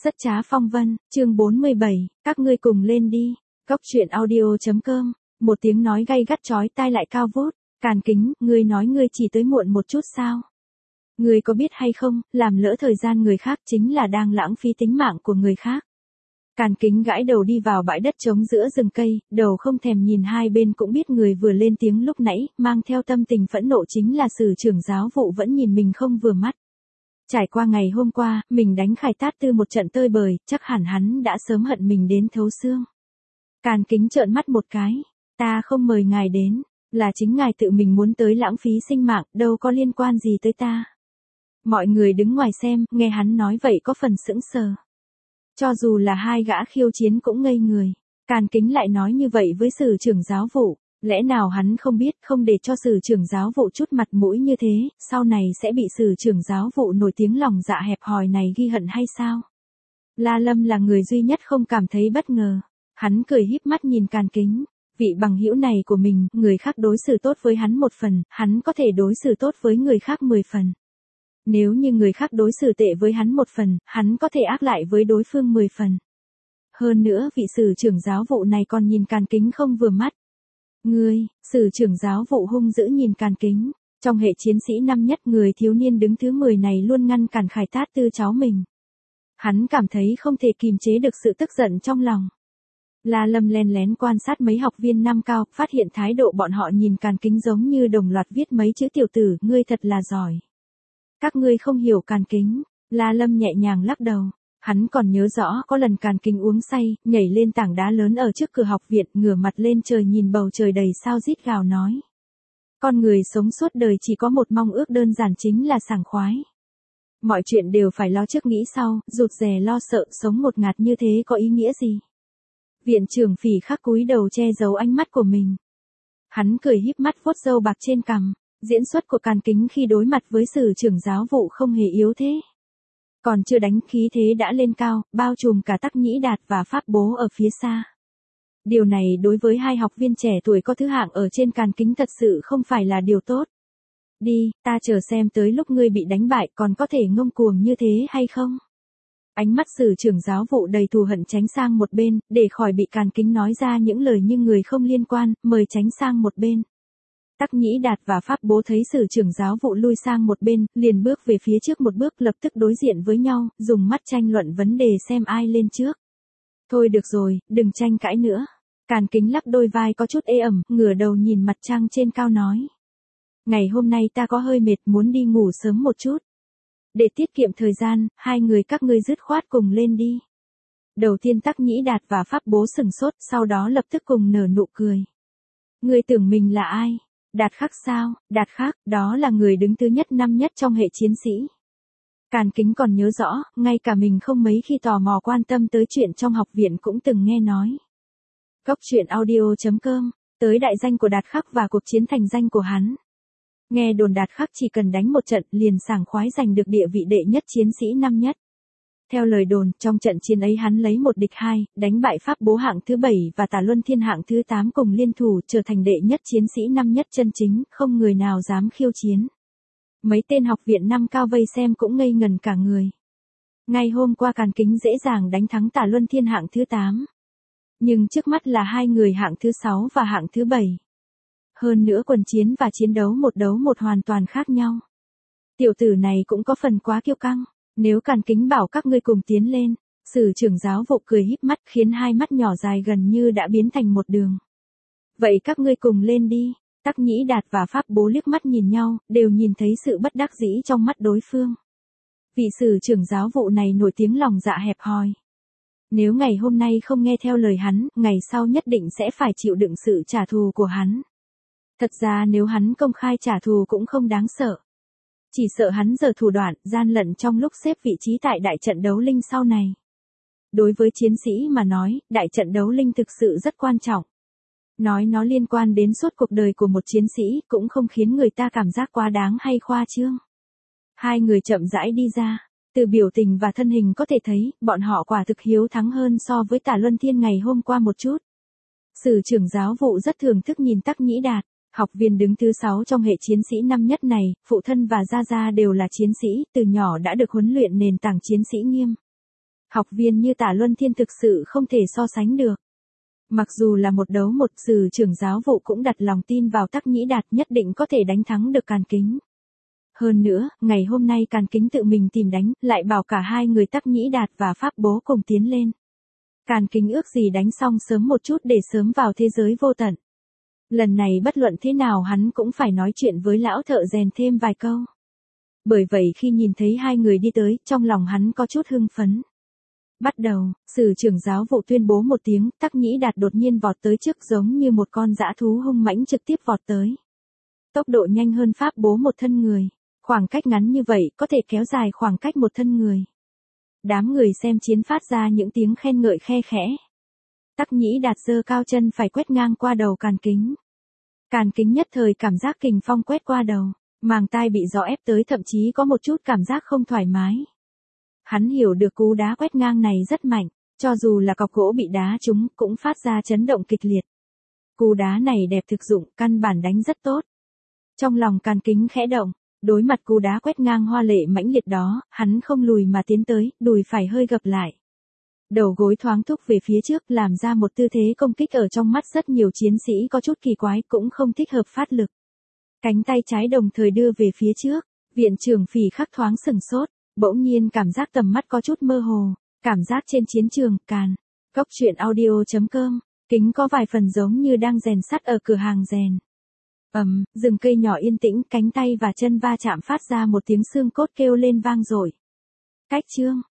Rất trá phong vân, chương 47, các ngươi cùng lên đi. Cốc truyện audio.com, một tiếng nói gay gắt chói tai lại cao vút. Càn Kính, ngươi nói ngươi chỉ tới muộn một chút sao? Ngươi có biết hay không, làm lỡ thời gian người khác chính là đang lãng phí tính mạng của người khác. Càn Kính gãi đầu đi vào bãi đất trống giữa rừng cây, đầu không thèm nhìn hai bên cũng biết người vừa lên tiếng lúc nãy, mang theo tâm tình phẫn nộ chính là sử trưởng giáo vụ vẫn nhìn mình không vừa mắt. Trải qua ngày hôm qua, mình đánh Khải Tát Tư một trận tơi bời, chắc hẳn hắn đã sớm hận mình đến thấu xương. Càn Kính trợn mắt một cái, ta không mời ngài đến, là chính ngài tự mình muốn tới lãng phí sinh mạng, đâu có liên quan gì tới ta. Mọi người đứng ngoài xem, nghe hắn nói vậy có phần sững sờ. Cho dù là hai gã khiêu chiến cũng ngây người, Càn Kính lại nói như vậy với sử trưởng giáo vụ. Lẽ nào hắn không biết không để cho sử trưởng giáo vụ chút mặt mũi như thế, sau này sẽ bị sử trưởng giáo vụ nổi tiếng lòng dạ hẹp hòi này ghi hận hay sao? La Lâm là người duy nhất không cảm thấy bất ngờ. Hắn cười híp mắt nhìn Càn Kính. Vị bằng hữu này của mình, người khác đối xử tốt với hắn một phần, hắn có thể đối xử tốt với người khác 10 phần. Nếu như người khác đối xử tệ với hắn một phần, hắn có thể ác lại với đối phương 10 phần. Hơn nữa vị sử trưởng giáo vụ này còn nhìn Càn Kính không vừa mắt. Ngươi, sử trưởng giáo vụ hung dữ nhìn Càn Kính, trong hệ chiến sĩ năm nhất người thiếu niên đứng thứ 10 này luôn ngăn cản Khải Tát Tư cháu mình. Hắn cảm thấy không thể kìm chế được sự tức giận trong lòng. La Lâm len lén quan sát mấy học viên năm cao, phát hiện thái độ bọn họ nhìn Càn Kính giống như đồng loạt viết mấy chữ tiểu tử, ngươi thật là giỏi. Các ngươi không hiểu Càn Kính, La Lâm nhẹ nhàng lắc đầu. Hắn còn nhớ rõ có lần Càn Kính uống say, nhảy lên tảng đá lớn ở trước cửa học viện, ngửa mặt lên trời nhìn bầu trời đầy sao rít gào nói. Con người sống suốt đời chỉ có một mong ước đơn giản chính là sảng khoái. Mọi chuyện đều phải lo trước nghĩ sau, rụt rè lo sợ, sống một ngạt như thế có ý nghĩa gì? Viện trưởng Phỉ Khắc cúi đầu che giấu ánh mắt của mình. Hắn cười híp mắt vuốt râu bạc trên cằm, diễn xuất của Càn Kính khi đối mặt với sử trưởng giáo vụ không hề yếu thế. Còn chưa đánh khí thế đã lên cao, bao trùm cả Tắc Nhĩ Đạt và Pháp Bố ở phía xa. Điều này đối với hai học viên trẻ tuổi có thứ hạng ở trên Càn Kính thật sự không phải là điều tốt. Đi, ta chờ xem tới lúc ngươi bị đánh bại còn có thể ngông cuồng như thế hay không? Ánh mắt sử trưởng giáo vụ đầy thù hận tránh sang một bên, để khỏi bị Càn Kính nói ra những lời như người không liên quan, mời tránh sang một bên. Tắc Nhĩ Đạt và Pháp Bố thấy sử trưởng giáo vụ lui sang một bên, liền bước về phía trước một bước lập tức đối diện với nhau, dùng mắt tranh luận vấn đề xem ai lên trước. Thôi được rồi, đừng tranh cãi nữa. Càn Kính lắc đôi vai có chút ê ẩm, ngửa đầu nhìn mặt trăng trên cao nói. Ngày hôm nay ta có hơi mệt muốn đi ngủ sớm một chút. Để tiết kiệm thời gian, hai người các ngươi dứt khoát cùng lên đi. Đầu tiên Tắc Nhĩ Đạt và Pháp Bố sừng sốt, sau đó lập tức cùng nở nụ cười. Ngươi tưởng mình là ai? Đạt Khắc sao? Đạt Khắc, đó là người đứng thứ nhất năm nhất trong hệ chiến sĩ. Càn Kính còn nhớ rõ, ngay cả mình không mấy khi tò mò quan tâm tới chuyện trong học viện cũng từng nghe nói. Cốc truyện audio.com, tới đại danh của Đạt Khắc và cuộc chiến thành danh của hắn. Nghe đồn Đạt Khắc chỉ cần đánh một trận liền sảng khoái giành được địa vị đệ nhất chiến sĩ năm nhất. Theo lời đồn, trong trận chiến ấy hắn lấy 1 địch 2, đánh bại Pháp Bố hạng thứ 7 và Tả Luân Thiên hạng thứ 8 cùng liên thủ trở thành đệ nhất chiến sĩ năm nhất chân chính, không người nào dám khiêu chiến. Mấy tên học viện năm cao vây xem cũng ngây ngần cả người. Ngày hôm qua Càn Kính dễ dàng đánh thắng Tả Luân Thiên hạng thứ 8. Nhưng trước mắt là hai người hạng thứ 6 và hạng thứ 7. Hơn nữa quần chiến và chiến đấu một đấu một hoàn toàn khác nhau. Tiểu tử này cũng có phần quá kiêu căng. Nếu Càn Kính bảo các ngươi cùng tiến lên, sử trưởng giáo vụ cười híp mắt khiến hai mắt nhỏ dài gần như đã biến thành một đường. Vậy các ngươi cùng lên đi. Tắc Nhĩ Đạt và Pháp Bố liếc mắt nhìn nhau, đều nhìn thấy sự bất đắc dĩ trong mắt đối phương. Vị sử trưởng giáo vụ này nổi tiếng lòng dạ hẹp hòi. Nếu ngày hôm nay không nghe theo lời hắn, ngày sau nhất định sẽ phải chịu đựng sự trả thù của hắn. Thật ra nếu hắn công khai trả thù cũng không đáng sợ. Chỉ sợ hắn giở thủ đoạn, gian lận trong lúc xếp vị trí tại đại trận đấu linh sau này. Đối với chiến sĩ mà nói, đại trận đấu linh thực sự rất quan trọng. Nói nó liên quan đến suốt cuộc đời của một chiến sĩ, cũng không khiến người ta cảm giác quá đáng hay khoa trương. Hai người chậm rãi đi ra, từ biểu tình và thân hình có thể thấy, bọn họ quả thực hiếu thắng hơn so với Tả Luân Thiên ngày hôm qua một chút. Sử trưởng giáo vụ rất thưởng thức nhìn Tắc Nhĩ Đạt. Học viên đứng thứ 6 trong hệ chiến sĩ năm nhất này, phụ thân và gia gia đều là chiến sĩ, từ nhỏ đã được huấn luyện nền tảng chiến sĩ nghiêm. Học viên như Tạ Luân Thiên thực sự không thể so sánh được. Mặc dù là một đấu một, Sử trưởng giáo vụ cũng đặt lòng tin vào Tắc Nhĩ Đạt nhất định có thể đánh thắng được Càn Kính. Hơn nữa, ngày hôm nay Càn Kính tự mình tìm đánh, lại bảo cả hai người Tắc Nhĩ Đạt và Pháp Bố cùng tiến lên. Càn Kính ước gì đánh xong sớm một chút để sớm vào thế giới vô tận. Lần này bất luận thế nào hắn cũng phải nói chuyện với lão thợ rèn thêm vài câu. Bởi vậy khi nhìn thấy hai người đi tới, trong lòng hắn có chút hưng phấn. Bắt đầu, Sử trưởng giáo vụ tuyên bố một tiếng, Tắc Nhĩ Đạt đột nhiên vọt tới trước giống như một con dã thú hung mãnh trực tiếp vọt tới. Tốc độ nhanh hơn Pháp Bố một thân người. Khoảng cách ngắn như vậy có thể kéo dài khoảng cách một thân người. Đám người xem chiến phát ra những tiếng khen ngợi khe khẽ. Tắc Nhĩ Đạt giơ cao chân phải quét ngang qua đầu Càn Kính. Càn Kính nhất thời cảm giác kình phong quét qua đầu, màng tai bị gió ép tới thậm chí có một chút cảm giác không thoải mái. Hắn hiểu được cú đá quét ngang này rất mạnh, cho dù là cọc gỗ bị đá trúng cũng phát ra chấn động kịch liệt. Cú đá này đẹp thực dụng, căn bản đánh rất tốt. Trong lòng Càn Kính khẽ động, đối mặt cú đá quét ngang hoa lệ mãnh liệt đó, hắn không lùi mà tiến tới, đùi phải hơi gập lại. Đầu gối thoáng thúc về phía trước làm ra một tư thế công kích ở trong mắt rất nhiều chiến sĩ có chút kỳ quái cũng không thích hợp phát lực. Cánh tay trái đồng thời đưa về phía trước, viện trưởng Phỉ Khắc thoáng sừng sốt, bỗng nhiên cảm giác tầm mắt có chút mơ hồ, cảm giác trên chiến trường, Càn. Góc truyện audio.com, Kính có vài phần giống như đang rèn sắt ở cửa hàng rèn. Rừng cây nhỏ yên tĩnh, cánh tay và chân va chạm phát ra một tiếng xương cốt kêu lên vang dội. Cách chương